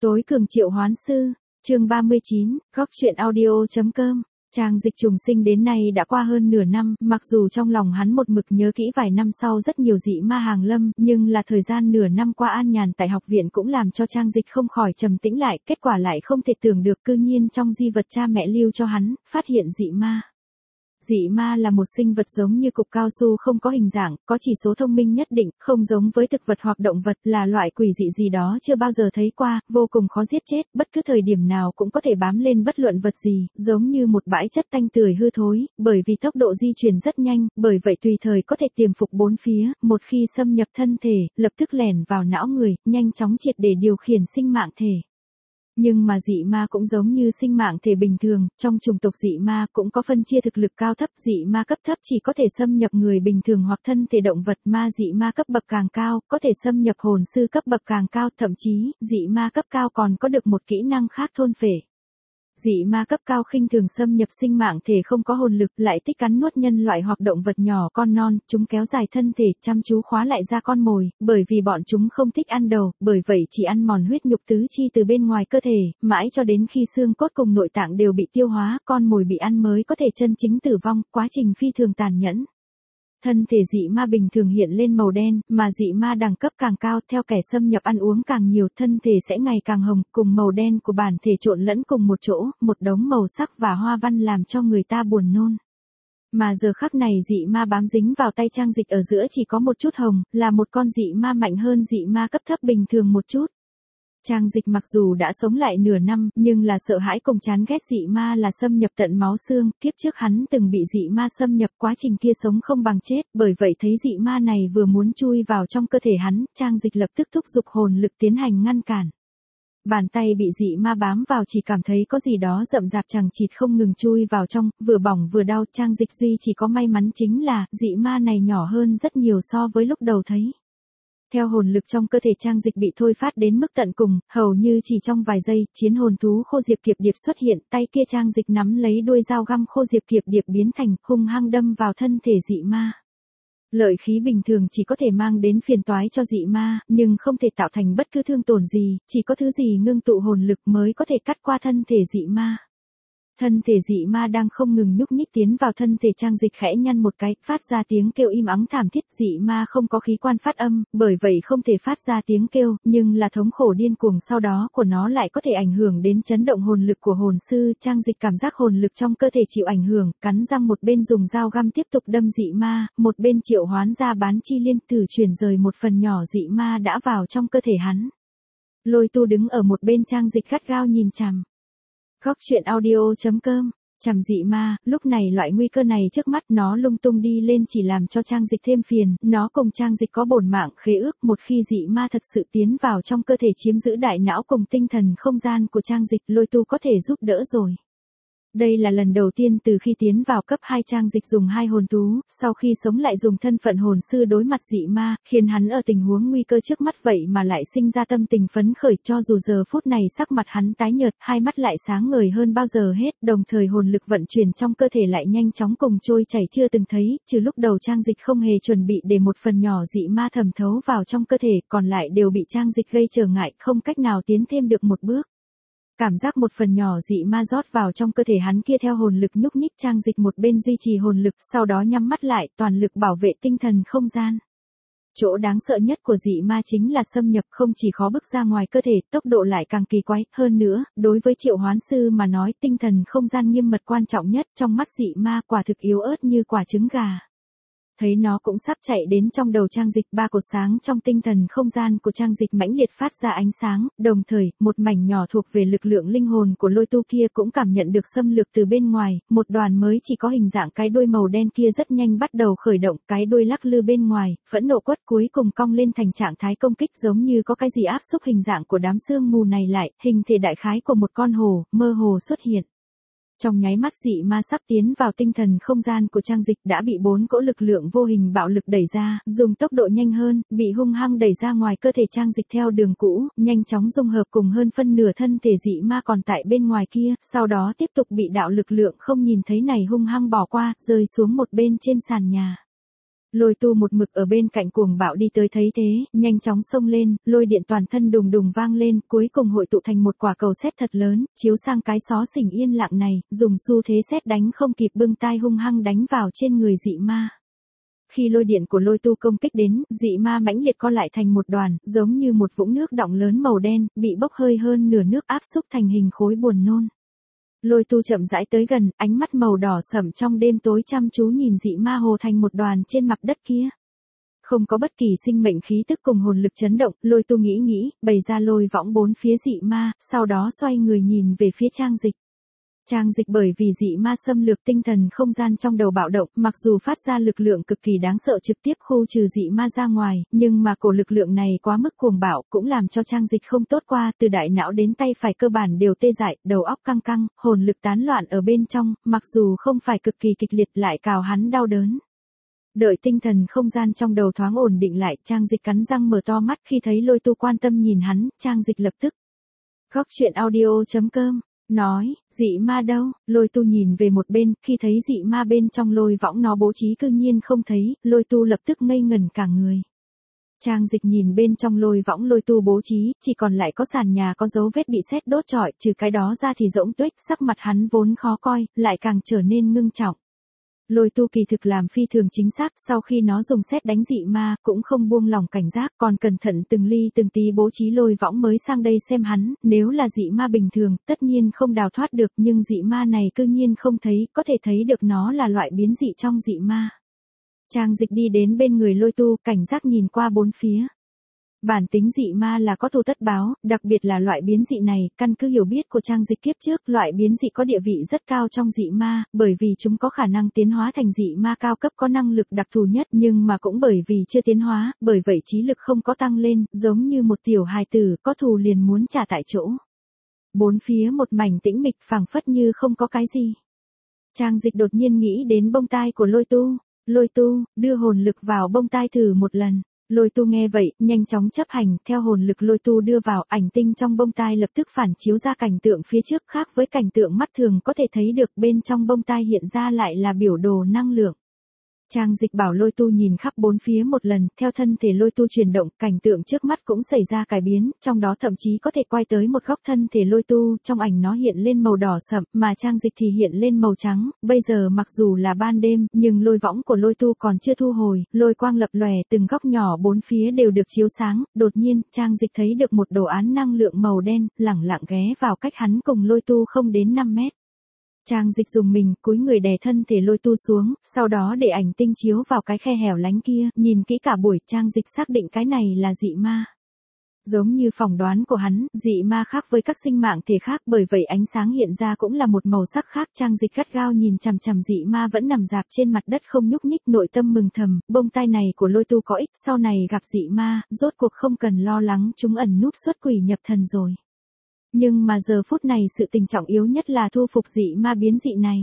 Tối cường triệu hoán sư, chương 39, góc truyện audio.com. Trang Dịch trùng sinh đến nay đã qua hơn nửa năm, mặc dù trong lòng hắn một mực nhớ kỹ vài năm sau rất nhiều dị ma hàng lâm, nhưng là thời gian nửa năm qua an nhàn tại học viện cũng làm cho Trang Dịch không khỏi trầm tĩnh lại, kết quả lại không thể tưởng được cư nhiên trong di vật cha mẹ lưu cho hắn, phát hiện dị ma. Dị ma là một sinh vật giống như cục cao su không có hình dạng, có chỉ số thông minh nhất định, không giống với thực vật hoặc động vật, là loại quỷ dị gì đó chưa bao giờ thấy qua, vô cùng khó giết chết, bất cứ thời điểm nào cũng có thể bám lên bất luận vật gì, giống như một bãi chất tanh tưởi hư thối, bởi vì tốc độ di chuyển rất nhanh, bởi vậy tùy thời có thể tiềm phục bốn phía, một khi xâm nhập thân thể, lập tức lẻn vào não người, nhanh chóng triệt để điều khiển sinh mạng thể. Nhưng mà dị ma cũng giống như sinh mạng thể bình thường, trong chủng tộc dị ma cũng có phân chia thực lực cao thấp, dị ma cấp thấp chỉ có thể xâm nhập người bình thường hoặc thân thể động vật, ma dị ma cấp bậc càng cao, có thể xâm nhập hồn sư cấp bậc càng cao, thậm chí, dị ma cấp cao còn có được một kỹ năng khác thôn phệ. Dị ma cấp cao khinh thường xâm nhập sinh mạng thể không có hồn lực, lại thích cắn nuốt nhân loại hoặc động vật nhỏ con non, chúng kéo dài thân thể, chăm chú khóa lại ra con mồi, bởi vì bọn chúng không thích ăn đầu, bởi vậy chỉ ăn mòn huyết nhục tứ chi từ bên ngoài cơ thể, mãi cho đến khi xương cốt cùng nội tạng đều bị tiêu hóa, con mồi bị ăn mới có thể chân chính tử vong, quá trình phi thường tàn nhẫn. Thân thể dị ma bình thường hiện lên màu đen, mà dị ma đẳng cấp càng cao, theo kẻ xâm nhập ăn uống càng nhiều, thân thể sẽ ngày càng hồng, cùng màu đen của bản thể trộn lẫn cùng một chỗ, một đống màu sắc và hoa văn làm cho người ta buồn nôn. Mà giờ khắc này dị ma bám dính vào tay Trang Dịch ở giữa chỉ có một chút hồng, là một con dị ma mạnh hơn dị ma cấp thấp bình thường một chút. Trang Dịch mặc dù đã sống lại nửa năm, nhưng là sợ hãi cùng chán ghét dị ma là xâm nhập tận máu xương, kiếp trước hắn từng bị dị ma xâm nhập, quá trình kia sống không bằng chết, bởi vậy thấy dị ma này vừa muốn chui vào trong cơ thể hắn, Trang Dịch lập tức thúc giục hồn lực tiến hành ngăn cản. Bàn tay bị dị ma bám vào chỉ cảm thấy có gì đó rậm rạp chằng chịt không ngừng chui vào trong, vừa bỏng vừa đau, Trang Dịch duy chỉ có may mắn chính là, dị ma này nhỏ hơn rất nhiều so với lúc đầu thấy. Theo hồn lực trong cơ thể Trang Dịch bị thôi phát đến mức tận cùng, hầu như chỉ trong vài giây, chiến hồn thú khô diệp kiệp điệp xuất hiện, tay kia Trang Dịch nắm lấy đuôi dao găm khô diệp kiệp điệp biến thành, hung hăng đâm vào thân thể dị ma. Lợi khí bình thường chỉ có thể mang đến phiền toái cho dị ma, nhưng không thể tạo thành bất cứ thương tổn gì, chỉ có thứ gì ngưng tụ hồn lực mới có thể cắt qua thân thể dị ma. Thân thể dị ma đang không ngừng nhúc nhích tiến vào thân thể Trang Dịch khẽ nhăn một cái, phát ra tiếng kêu im ắng thảm thiết, dị ma không có khí quan phát âm, bởi vậy không thể phát ra tiếng kêu, nhưng là thống khổ điên cuồng sau đó của nó lại có thể ảnh hưởng đến chấn động hồn lực của hồn sư, Trang Dịch cảm giác hồn lực trong cơ thể chịu ảnh hưởng, cắn răng một bên dùng dao găm tiếp tục đâm dị ma, một bên triệu hoán ra bán chi liên thử chuyển rời một phần nhỏ dị ma đã vào trong cơ thể hắn. Lôi Tu đứng ở một bên Trang Dịch gắt gao nhìn chằm. Góc truyện audio.com, chằm dị ma, lúc này loại nguy cơ này trước mắt nó lung tung đi lên chỉ làm cho Trang Dịch thêm phiền, nó cùng Trang Dịch có bổn mạng khế ước, một khi dị ma thật sự tiến vào trong cơ thể chiếm giữ đại não cùng tinh thần không gian của Trang Dịch, Lôi Tu có thể giúp đỡ rồi. Đây là lần đầu tiên từ khi tiến vào cấp 2 Trang Dịch dùng hai hồn thú, sau khi sống lại dùng thân phận hồn sư đối mặt dị ma, khiến hắn ở tình huống nguy cơ trước mắt vậy mà lại sinh ra tâm tình phấn khởi, cho dù giờ phút này sắc mặt hắn tái nhợt, hai mắt lại sáng ngời hơn bao giờ hết, đồng thời hồn lực vận chuyển trong cơ thể lại nhanh chóng cùng trôi chảy chưa từng thấy, trừ lúc đầu Trang Dịch không hề chuẩn bị để một phần nhỏ dị ma thẩm thấu vào trong cơ thể, còn lại đều bị Trang Dịch gây trở ngại, không cách nào tiến thêm được một bước. Cảm giác một phần nhỏ dị ma rót vào trong cơ thể hắn kia theo hồn lực nhúc nhích, Trang Dịch một bên duy trì hồn lực, sau đó nhắm mắt lại, toàn lực bảo vệ tinh thần không gian. Chỗ đáng sợ nhất của dị ma chính là xâm nhập, không chỉ khó bức ra ngoài cơ thể, tốc độ lại càng kỳ quái, hơn nữa, đối với triệu hoán sư mà nói, tinh thần không gian nghiêm mật quan trọng nhất, trong mắt dị ma quả thực yếu ớt như quả trứng gà. Thấy nó cũng sắp chạy đến trong đầu Trang Dịch, ba cột sáng trong tinh thần không gian của Trang Dịch mãnh liệt phát ra ánh sáng, đồng thời, một mảnh nhỏ thuộc về lực lượng linh hồn của Lôi Tu kia cũng cảm nhận được xâm lược từ bên ngoài, một đoàn mới chỉ có hình dạng cái đuôi màu đen kia rất nhanh bắt đầu khởi động, cái đuôi lắc lư bên ngoài, phẫn nộ quất cuối cùng cong lên thành trạng thái công kích giống như có cái gì áp xúc hình dạng của đám sương mù này lại, hình thể đại khái của một con hổ, mơ hồ xuất hiện. Trong nháy mắt dị ma sắp tiến vào tinh thần không gian của Trang Dịch đã bị 4 cỗ lực lượng vô hình bạo lực đẩy ra, dùng tốc độ nhanh hơn, bị hung hăng đẩy ra ngoài cơ thể Trang Dịch theo đường cũ, nhanh chóng dung hợp cùng hơn phân nửa thân thể dị ma còn tại bên ngoài kia, sau đó tiếp tục bị đạo lực lượng không nhìn thấy này hung hăng bỏ qua, rơi xuống một bên trên sàn nhà. Lôi tu một mực ở bên cạnh cuồng bạo đi tới thấy thế, nhanh chóng xông lên, lôi điện toàn thân đùng đùng vang lên, cuối cùng hội tụ thành một quả cầu sét thật lớn, chiếu sang cái xó xỉnh yên lặng này, dùng xu thế sét đánh không kịp bưng tai hung hăng đánh vào trên người dị ma. Khi lôi điện của lôi tu công kích đến, dị ma mãnh liệt co lại thành một đoàn, giống như một vũng nước đọng lớn màu đen, bị bốc hơi hơn nửa nước áp xúc thành hình khối buồn nôn. Lôi tu chậm rãi tới gần, ánh mắt màu đỏ sẫm trong đêm tối chăm chú nhìn dị ma hồ thành một đoàn trên mặt đất kia. Không có bất kỳ sinh mệnh khí tức cùng hồn lực chấn động, lôi tu nghĩ, bày ra lôi võng bốn phía dị ma, sau đó xoay người nhìn về phía Trang Dịch. Trang Dịch bởi vì dị ma xâm lược tinh thần không gian trong đầu bạo động, mặc dù phát ra lực lượng cực kỳ đáng sợ trực tiếp khu trừ dị ma ra ngoài, nhưng mà cổ lực lượng này quá mức cuồng bạo cũng làm cho Trang Dịch không tốt qua, từ đại não đến tay phải cơ bản đều tê dại, đầu óc căng căng, hồn lực tán loạn ở bên trong, mặc dù không phải cực kỳ kịch liệt lại cào hắn đau đớn. Đợi tinh thần không gian trong đầu thoáng ổn định lại, Trang Dịch cắn răng mở to mắt khi thấy lôi tu quan tâm nhìn hắn, Trang Dịch lập tức. Góc truyện audio.com nói, dị ma đâu, lôi tu nhìn về một bên, khi thấy dị ma bên trong lôi võng nó bố trí cư nhiên không thấy, lôi tu lập tức ngây ngẩn cả người. Trang Dịch nhìn bên trong lôi võng lôi tu bố trí, chỉ còn lại có sàn nhà có dấu vết bị sét đốt trọi, trừ cái đó ra thì rỗng tuếch, sắc mặt hắn vốn khó coi, lại càng trở nên ngưng trọng. Lôi tu kỳ thực làm phi thường chính xác, sau khi nó dùng sét đánh dị ma, cũng không buông lỏng cảnh giác, còn cẩn thận từng ly từng tí bố trí lôi võng mới sang đây xem hắn, nếu là dị ma bình thường, tất nhiên không đào thoát được, nhưng dị ma này cư nhiên không thấy, có thể thấy được nó là loại biến dị trong dị ma. Trang Dịch đi đến bên người lôi tu, cảnh giác nhìn qua bốn phía. Bản tính dị ma là có thù tất báo, đặc biệt là loại biến dị này, căn cứ hiểu biết của Trang Dịch kiếp trước, loại biến dị có địa vị rất cao trong dị ma, bởi vì chúng có khả năng tiến hóa thành dị ma cao cấp có năng lực đặc thù nhất, nhưng mà cũng bởi vì chưa tiến hóa, bởi vậy trí lực không có tăng lên, giống như một tiểu hài tử, có thù liền muốn trả tại chỗ. Bốn phía một mảnh tĩnh mịch phảng phất như không có cái gì. Trang Dịch đột nhiên nghĩ đến bông tai của lôi tu, đưa hồn lực vào bông tai thử một lần. Lôi tu nghe vậy, nhanh chóng chấp hành, theo hồn lực lôi tu đưa vào, ảnh tinh trong bông tai lập tức phản chiếu ra cảnh tượng phía trước khác với cảnh tượng mắt thường có thể thấy được bên trong bông tai hiện ra lại là biểu đồ năng lượng. Trang Dịch bảo lôi tu nhìn khắp bốn phía một lần, theo thân thể lôi tu chuyển động, cảnh tượng trước mắt cũng xảy ra cải biến, trong đó thậm chí có thể quay tới một góc thân thể lôi tu, trong ảnh nó hiện lên màu đỏ sậm, mà Trang Dịch thì hiện lên màu trắng, bây giờ mặc dù là ban đêm, nhưng lôi võng của lôi tu còn chưa thu hồi, lôi quang lập lòe, từng góc nhỏ bốn phía đều được chiếu sáng, đột nhiên, Trang Dịch thấy được một đồ án năng lượng màu đen, lẳng lặng ghé vào cách hắn cùng lôi tu không đến 5 mét. Trang Dịch dùng mình, cúi người đè thân thể lôi tu xuống, sau đó để ảnh tinh chiếu vào cái khe hẻo lánh kia, nhìn kỹ cả buổi, Trang Dịch xác định cái này là dị ma. Giống như phỏng đoán của hắn, dị ma khác với các sinh mạng thể khác, bởi vậy ánh sáng hiện ra cũng là một màu sắc khác. Trang Dịch gắt gao nhìn chằm chằm dị ma vẫn nằm rạp trên mặt đất không nhúc nhích, nội tâm mừng thầm, bông tai này của lôi tu có ích, sau này gặp dị ma, rốt cuộc không cần lo lắng chúng ẩn núp xuất quỷ nhập thần rồi. Nhưng mà giờ phút này sự tình trọng yếu nhất là thu phục dị ma biến dị này.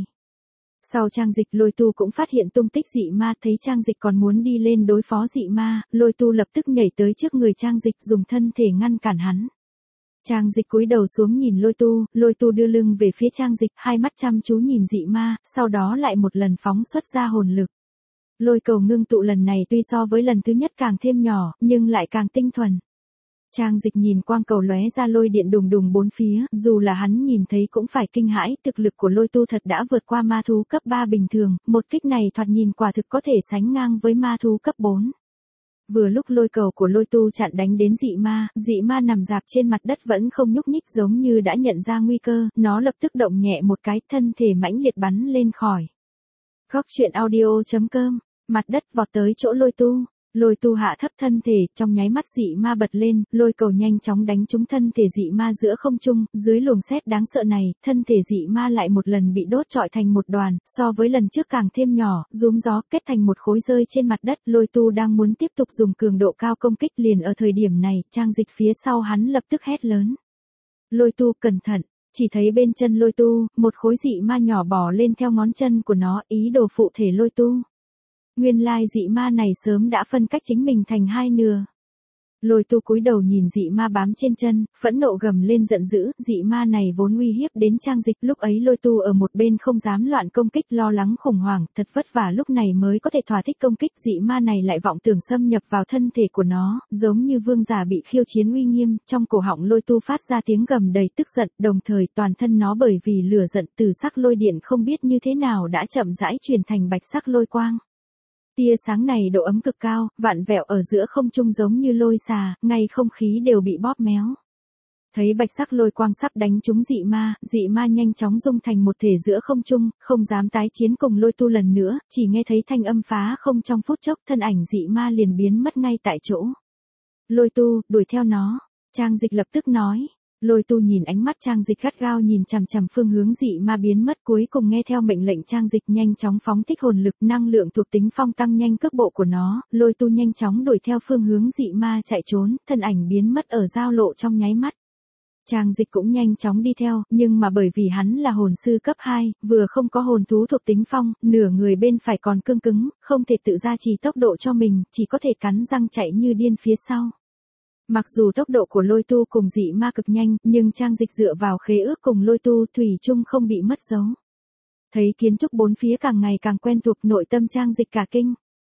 Sau Trang Dịch lôi tu cũng phát hiện tung tích dị ma, thấy Trang Dịch còn muốn đi lên đối phó dị ma, lôi tu lập tức nhảy tới trước người Trang Dịch dùng thân thể ngăn cản hắn. Trang Dịch cúi đầu xuống nhìn lôi tu đưa lưng về phía Trang Dịch, hai mắt chăm chú nhìn dị ma, sau đó lại một lần phóng xuất ra hồn lực. Lôi cầu ngưng tụ lần này tuy so với lần thứ nhất càng thêm nhỏ, nhưng lại càng tinh thuần. Trang Dịch nhìn quang cầu lóe ra lôi điện đùng đùng bốn phía, dù là hắn nhìn thấy cũng phải kinh hãi, thực lực của lôi tu thật đã vượt qua ma thú cấp 3 bình thường, một kích này thoạt nhìn quả thực có thể sánh ngang với ma thú cấp 4. Vừa lúc lôi cầu của lôi tu chặn đánh đến dị ma nằm rạp trên mặt đất vẫn không nhúc nhích giống như đã nhận ra nguy cơ, nó lập tức động nhẹ một cái, thân thể mãnh liệt bắn lên khỏi. Góc truyện audio.com, mặt đất vọt tới chỗ lôi tu hạ thấp thân thể, trong nháy mắt dị ma bật lên, lôi cầu nhanh chóng đánh trúng thân thể dị ma giữa không trung, dưới luồng sét đáng sợ này, thân thể dị ma lại một lần bị đốt trọi thành một đoàn, so với lần trước càng thêm nhỏ, rúm gió, kết thành một khối rơi trên mặt đất, lôi tu đang muốn tiếp tục dùng cường độ cao công kích, liền ở thời điểm này, Trang Dịch phía sau hắn lập tức hét lớn. Lôi tu cẩn thận, chỉ thấy bên chân lôi tu, một khối dị ma nhỏ bò lên theo ngón chân của nó, ý đồ phụ thể lôi tu. Nguyên lai dị ma này sớm đã phân cách chính mình thành hai nửa. Lôi tu cúi đầu nhìn dị ma bám trên chân, phẫn nộ gầm lên giận dữ, dị ma này vốn uy hiếp đến Trang Dịch, lúc ấy lôi tu ở một bên không dám loạn công kích, lo lắng khủng hoảng, thật vất vả lúc này mới có thể thỏa thích công kích, dị ma này lại vọng tưởng xâm nhập vào thân thể của nó, giống như vương giả bị khiêu chiến uy nghiêm, trong cổ họng lôi tu phát ra tiếng gầm đầy tức giận, đồng thời toàn thân nó bởi vì lửa giận từ sắc lôi điện không biết như thế nào đã chậm rãi chuyển thành bạch sắc lôi quang. Tia sáng này độ ấm cực cao, vạn vẹo ở giữa không trung giống như lôi xà, ngay không khí đều bị bóp méo. Thấy bạch sắc lôi quang sắp đánh trúng dị ma nhanh chóng dung thành một thể giữa không trung, không dám tái chiến cùng lôi tu lần nữa, chỉ nghe thấy thanh âm phá không trong phút chốc, thân ảnh dị ma liền biến mất ngay tại chỗ. Lôi tu, đuổi theo nó, Trang Dịch lập tức nói. Lôi tu nhìn ánh mắt Trang Dịch gắt gao nhìn chằm chằm phương hướng dị ma biến mất, cuối cùng nghe theo mệnh lệnh Trang Dịch nhanh chóng phóng thích hồn lực, năng lượng thuộc tính phong tăng nhanh cước bộ của nó, lôi tu nhanh chóng đuổi theo phương hướng dị ma chạy trốn, thân ảnh biến mất ở giao lộ trong nháy mắt. Trang Dịch cũng nhanh chóng đi theo, nhưng mà bởi vì hắn là hồn sư cấp 2, vừa không có hồn thú thuộc tính phong, nửa người bên phải còn cương cứng, không thể tự gia trì tốc độ cho mình, chỉ có thể cắn răng chạy như điên phía sau. Mặc dù tốc độ của lôi tu cùng dị ma cực nhanh, nhưng Trang Dịch dựa vào khế ước cùng lôi tu thủy chung không bị mất dấu. Thấy kiến trúc bốn phía càng ngày càng quen thuộc, nội tâm Trang Dịch cả kinh.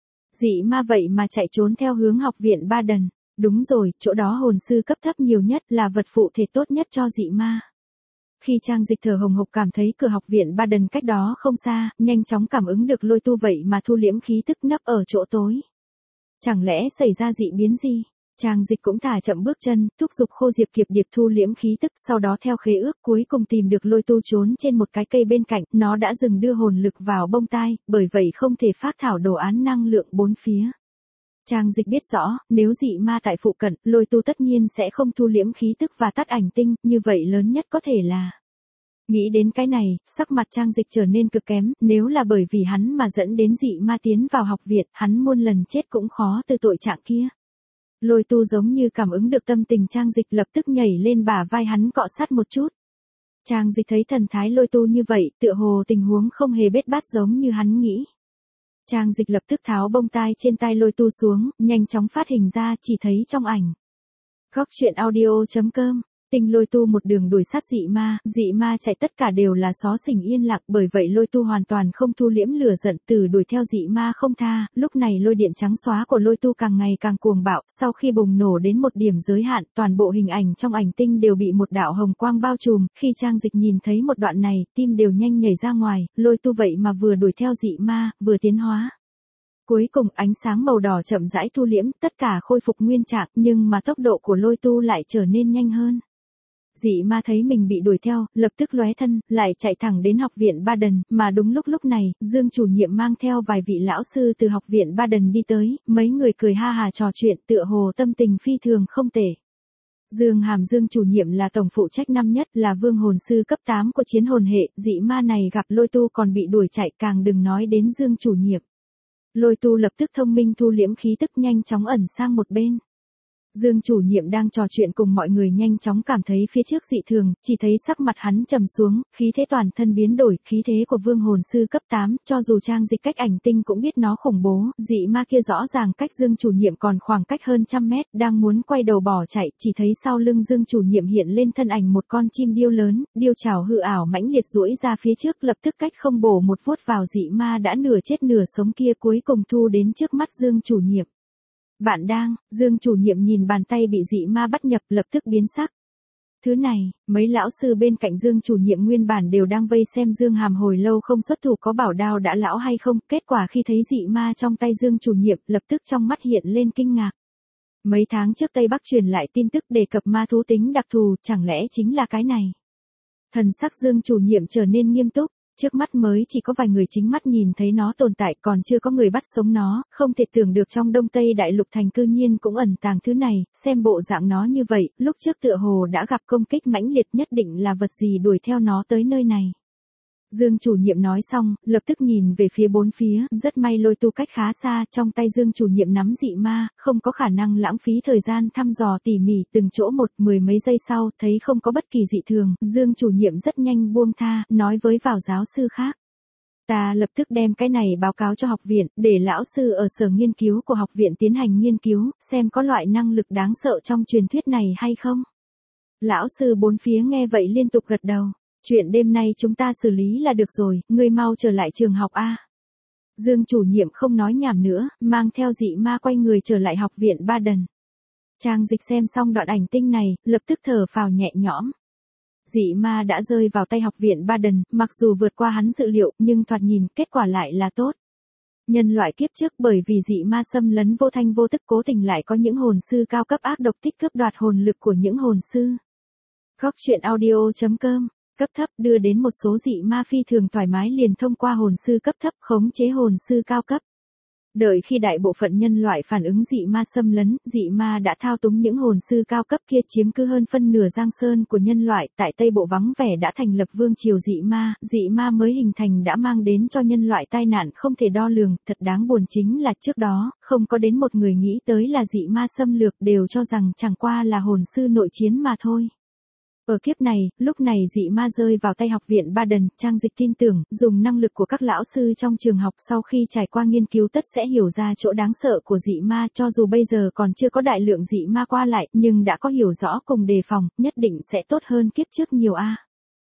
Dị ma vậy mà chạy trốn theo hướng học viện Ba Đần. Đúng rồi, chỗ đó hồn sư cấp thấp nhiều nhất, là vật phụ thể tốt nhất cho dị ma. Khi Trang Dịch thở hồng hộc cảm thấy cửa học viện Ba Đần cách đó không xa, nhanh chóng cảm ứng được lôi tu vậy mà thu liễm khí tức nấp ở chỗ tối. Chẳng lẽ xảy ra dị biến gì? Trang Dịch cũng thả chậm bước chân, thúc giục Khô Diệp Kiệp Điệp thu liễm khí tức, sau đó theo khế ước cuối cùng tìm được lôi tu trốn trên một cái cây bên cạnh, nó đã dừng đưa hồn lực vào bông tai, bởi vậy không thể phát thảo đồ án năng lượng bốn phía. Trang Dịch biết rõ, nếu dị ma tại phụ cận, lôi tu tất nhiên sẽ không thu liễm khí tức và tắt ảnh tinh, như vậy lớn nhất có thể là. Nghĩ đến cái này, sắc mặt Trang Dịch trở nên cực kém, nếu là bởi vì hắn mà dẫn đến dị ma tiến vào học viện, hắn muôn lần chết cũng khó từ tội trạng kia. Lôi tu giống như cảm ứng được tâm tình Trang Dịch, lập tức nhảy lên bả vai hắn cọ sát một chút. Trang Dịch thấy thần thái lôi tu như vậy, tựa hồ tình huống không hề bết bát giống như hắn nghĩ. Trang Dịch lập tức tháo bông tai trên tai lôi tu xuống, nhanh chóng phát hình ra, chỉ thấy trong ảnh. Góc truyện audio.com, Tinh lôi tu một đường đuổi sát dị ma chạy tất cả đều là xó xỉnh yên lặng, bởi vậy lôi tu hoàn toàn không thu liễm lửa giận, từ đuổi theo dị ma không tha, lúc này lôi điện trắng xóa của lôi tu càng ngày càng cuồng bạo, sau khi bùng nổ đến một điểm giới hạn, toàn bộ hình ảnh trong ảnh tinh đều bị một đạo hồng quang bao trùm, khi Trang Dịch nhìn thấy một đoạn này, tim đều nhanh nhảy ra ngoài, lôi tu vậy mà vừa đuổi theo dị ma, vừa tiến hóa. Cuối cùng ánh sáng màu đỏ chậm rãi thu liễm, tất cả khôi phục nguyên trạng, nhưng mà tốc độ của lôi tu lại trở nên nhanh hơn. Dị ma thấy mình bị đuổi theo, lập tức lóe thân, lại chạy thẳng đến học viện Ba Đần, mà đúng lúc này, Dương chủ nhiệm mang theo vài vị lão sư từ học viện Ba Đần đi tới, mấy người cười ha hà trò chuyện, tựa hồ tâm tình phi thường không tệ. Dương chủ nhiệm là tổng phụ trách năm nhất, là vương hồn sư cấp 8 của chiến hồn hệ, dị ma này gặp lôi tu còn bị đuổi chạy, càng đừng nói đến Dương chủ nhiệm. Lôi tu lập tức thông minh thu liễm khí tức, nhanh chóng ẩn sang một bên. Dương chủ nhiệm đang trò chuyện cùng mọi người nhanh chóng cảm thấy phía trước dị thường, chỉ thấy sắc mặt hắn trầm xuống, khí thế toàn thân biến đổi, khí thế của vương hồn sư cấp 8, cho dù Trang Dịch cách ảnh tinh cũng biết nó khủng bố, dị ma kia rõ ràng cách Dương chủ nhiệm còn khoảng cách hơn 100 mét, đang muốn quay đầu bỏ chạy, chỉ thấy sau lưng Dương chủ nhiệm hiện lên thân ảnh một con chim điêu lớn, điêu chảo hư ảo mãnh liệt duỗi ra phía trước, lập tức cách không bổ một vuốt vào dị ma đã nửa chết nửa sống kia, cuối cùng thu đến trước mắt Dương chủ nhiệm. Bạn đang, Dương chủ nhiệm nhìn bàn tay bị dị ma bắt nhập, lập tức biến sắc. Thứ này, mấy lão sư bên cạnh Dương chủ nhiệm nguyên bản đều đang vây xem Dương Hàm hồi lâu không xuất thủ có bảo đao đã lão hay không, kết quả khi thấy dị ma trong tay Dương chủ nhiệm, lập tức trong mắt hiện lên kinh ngạc. Mấy tháng trước Tây Bắc truyền lại tin tức đề cập ma thú tính đặc thù, chẳng lẽ chính là cái này? Thần sắc Dương chủ nhiệm trở nên nghiêm túc. Trước mắt mới chỉ có vài người chính mắt nhìn thấy nó tồn tại, còn chưa có người bắt sống nó, không thể tưởng được trong Đông Tây Đại Lục thành cư nhiên cũng ẩn tàng thứ này, xem bộ dạng nó như vậy, lúc trước tựa hồ đã gặp công kích mãnh liệt, nhất định là vật gì đuổi theo nó tới nơi này. Dương chủ nhiệm nói xong, lập tức nhìn về phía bốn phía, rất may lôi tu cách khá xa, trong tay Dương chủ nhiệm nắm dị ma, không có khả năng lãng phí thời gian thăm dò tỉ mỉ từng chỗ một, mười mấy giây sau, thấy không có bất kỳ dị thường, Dương chủ nhiệm rất nhanh buông tha, nói với vào giáo sư khác. Ta lập tức đem cái này báo cáo cho học viện, để lão sư ở sở nghiên cứu của học viện tiến hành nghiên cứu, xem có loại năng lực đáng sợ trong truyền thuyết này hay không. Lão sư bốn phía nghe vậy liên tục gật đầu. Chuyện đêm nay chúng ta xử lý là được rồi, ngươi mau trở lại trường học a. Dương chủ nhiệm không nói nhảm nữa, mang theo dị ma quay người trở lại học viện Baden. Trang Dịch xem xong đoạn ảnh tinh này, lập tức thở phào nhẹ nhõm. Dị ma đã rơi vào tay học viện Baden, mặc dù vượt qua hắn dự liệu, nhưng thoạt nhìn kết quả lại là tốt. Nhân loại kiếp trước bởi vì dị ma xâm lấn vô thanh vô tức cố tình lại có những hồn sư cao cấp ác độc thích cướp đoạt hồn lực của những hồn sư. Góc truyện audio.com cấp thấp đưa đến một số dị ma phi thường thoải mái liền thông qua hồn sư cấp thấp khống chế hồn sư cao cấp. Đợi khi đại bộ phận nhân loại phản ứng dị ma xâm lấn, dị ma đã thao túng những hồn sư cao cấp kia chiếm cứ hơn phân nửa giang sơn của nhân loại, tại Tây Bộ vắng vẻ đã thành lập vương triều dị ma mới hình thành đã mang đến cho nhân loại tai nạn không thể đo lường, thật đáng buồn chính là trước đó, không có đến một người nghĩ tới là dị ma xâm lược đều cho rằng chẳng qua là hồn sư nội chiến mà thôi. Ở kiếp này, lúc này dị ma rơi vào tay học viện Baden, Trang Dịch tin tưởng, dùng năng lực của các lão sư trong trường học sau khi trải qua nghiên cứu tất sẽ hiểu ra chỗ đáng sợ của dị ma, cho dù bây giờ còn chưa có đại lượng dị ma qua lại, nhưng đã có hiểu rõ cùng đề phòng, nhất định sẽ tốt hơn kiếp trước nhiều a.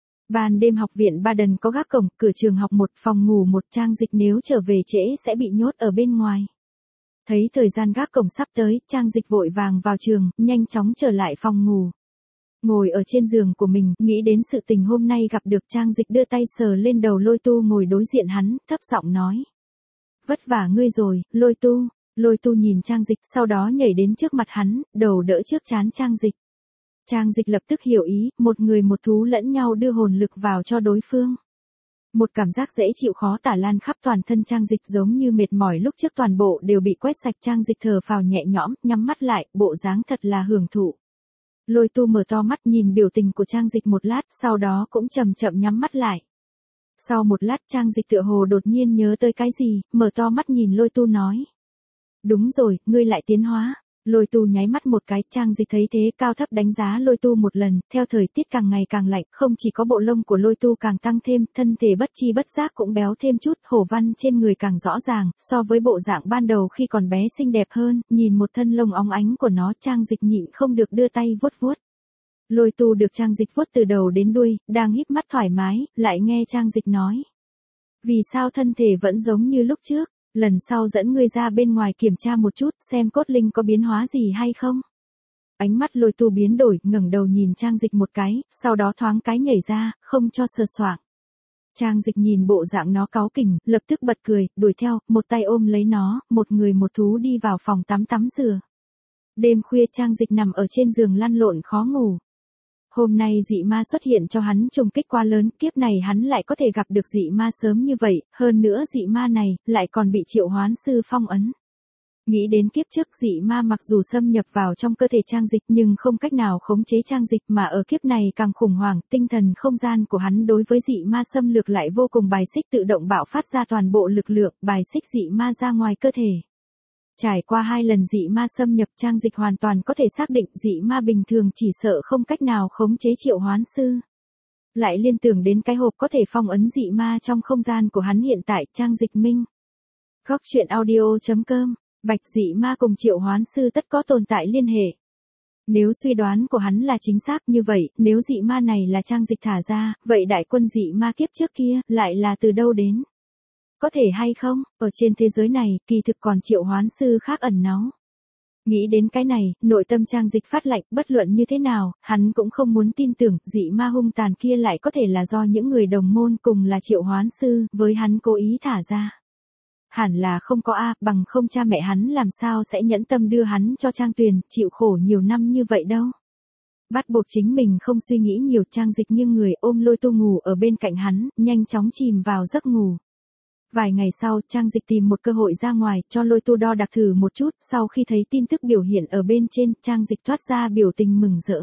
Ban đêm học viện Baden có gác cổng, cửa trường học một, phòng ngủ một, Trang Dịch nếu trở về trễ sẽ bị nhốt ở bên ngoài. Thấy thời gian gác cổng sắp tới, Trang Dịch vội vàng vào trường, nhanh chóng trở lại phòng ngủ. Ngồi ở trên giường của mình, nghĩ đến sự tình hôm nay gặp được, Trang Dịch đưa tay sờ lên đầu Lôi Tu ngồi đối diện hắn, thấp giọng nói. Vất vả ngươi rồi, Lôi Tu nhìn Trang Dịch, sau đó nhảy đến trước mặt hắn, đầu đỡ trước trán Trang Dịch. Trang Dịch lập tức hiểu ý, một người một thú lẫn nhau đưa hồn lực vào cho đối phương. Một cảm giác dễ chịu khó tả lan khắp toàn thân Trang Dịch, giống như mệt mỏi lúc trước toàn bộ đều bị quét sạch. Trang Dịch thở phào nhẹ nhõm, nhắm mắt lại, bộ dáng thật là hưởng thụ. Lôi Tu mở to mắt nhìn biểu tình của Trang Dịch một lát, sau đó cũng chậm chậm nhắm mắt lại. Sau một lát Trang Dịch tựa hồ đột nhiên nhớ tới cái gì, mở to mắt nhìn Lôi Tu nói. Đúng rồi, ngươi lại tiến hóa. Lôi Tu nháy mắt một cái, Trang Dịch thấy thế cao thấp đánh giá Lôi Tu một lần, theo thời tiết càng ngày càng lạnh, không chỉ có bộ lông của Lôi Tu càng tăng thêm, thân thể bất chi bất giác cũng béo thêm chút, hổ văn trên người càng rõ ràng, so với bộ dạng ban đầu khi còn bé xinh đẹp hơn, nhìn một thân lông óng ánh của nó, Trang Dịch nhịn không được đưa tay vuốt vuốt. Lôi Tu được Trang Dịch vuốt từ đầu đến đuôi, đang híp mắt thoải mái, lại nghe Trang Dịch nói. Vì sao thân thể vẫn giống như lúc trước? Lần sau dẫn ngươi ra bên ngoài kiểm tra một chút, xem cốt linh có biến hóa gì hay không. Ánh mắt Lôi Tu biến đổi, ngẩng đầu nhìn Trang Dịch một cái, sau đó thoáng cái nhảy ra, không cho sờ soạng. Trang Dịch nhìn bộ dạng nó cáu kỉnh, lập tức bật cười, đuổi theo, một tay ôm lấy nó, một người một thú đi vào phòng tắm rửa. Đêm khuya Trang Dịch nằm ở trên giường lăn lộn khó ngủ. Hôm nay dị ma xuất hiện cho hắn trùng kích quá lớn, kiếp này hắn lại có thể gặp được dị ma sớm như vậy, hơn nữa dị ma này, lại còn bị triệu hoán sư phong ấn. Nghĩ đến kiếp trước dị ma mặc dù xâm nhập vào trong cơ thể Trang Dịch nhưng không cách nào khống chế Trang Dịch, mà ở kiếp này càng khủng hoảng, tinh thần không gian của hắn đối với dị ma xâm lược lại vô cùng bài xích, tự động bạo phát ra toàn bộ lực lượng, bài xích dị ma ra ngoài cơ thể. Trải qua 2 lần dị ma xâm nhập, Trang Dịch hoàn toàn có thể xác định dị ma bình thường chỉ sợ không cách nào khống chế triệu hoán sư. Lại liên tưởng đến cái hộp có thể phong ấn dị ma trong không gian của hắn hiện tại, Trang Dịch minh. Góc truyện audio.com, Bạch dị ma cùng triệu hoán sư tất có tồn tại liên hệ. Nếu suy đoán của hắn là chính xác như vậy, nếu dị ma này là Trang Dịch thả ra, vậy đại quân dị ma kiếp trước kia, lại là từ đâu đến? Có thể hay không, ở trên thế giới này, kỳ thực còn triệu hoán sư khác ẩn náu. Nghĩ đến cái này, nội tâm Trang Dịch phát lạnh, bất luận như thế nào, hắn cũng không muốn tin tưởng, dị ma hung tàn kia lại có thể là do những người đồng môn cùng là triệu hoán sư, với hắn cố ý thả ra. Hẳn là không có bằng không cha mẹ hắn làm sao sẽ nhẫn tâm đưa hắn cho Trang Tuyền, chịu khổ nhiều năm như vậy đâu. Bắt buộc chính mình không suy nghĩ nhiều, Trang Dịch nghiêng người ôm Lôi Tu ngủ ở bên cạnh hắn, nhanh chóng chìm vào giấc ngủ. Vài ngày sau, Trang Dịch tìm một cơ hội ra ngoài, cho Lôi Tu đo đạc thử một chút, sau khi thấy tin tức biểu hiện ở bên trên, Trang Dịch thoát ra biểu tình mừng rỡ.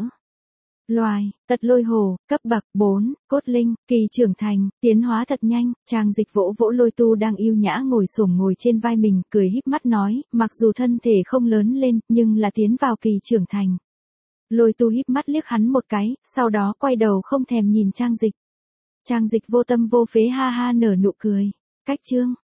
Loài, tật lôi hồ, cấp bậc 4, cốt linh, kỳ trưởng thành, tiến hóa thật nhanh, Trang Dịch vỗ vỗ Lôi Tu đang yêu nhã ngồi trên vai mình, cười híp mắt nói, mặc dù thân thể không lớn lên, nhưng là tiến vào kỳ trưởng thành. Lôi Tu híp mắt liếc hắn một cái, sau đó quay đầu không thèm nhìn Trang Dịch. Trang Dịch vô tâm vô phế ha ha nở nụ cười. Cách chương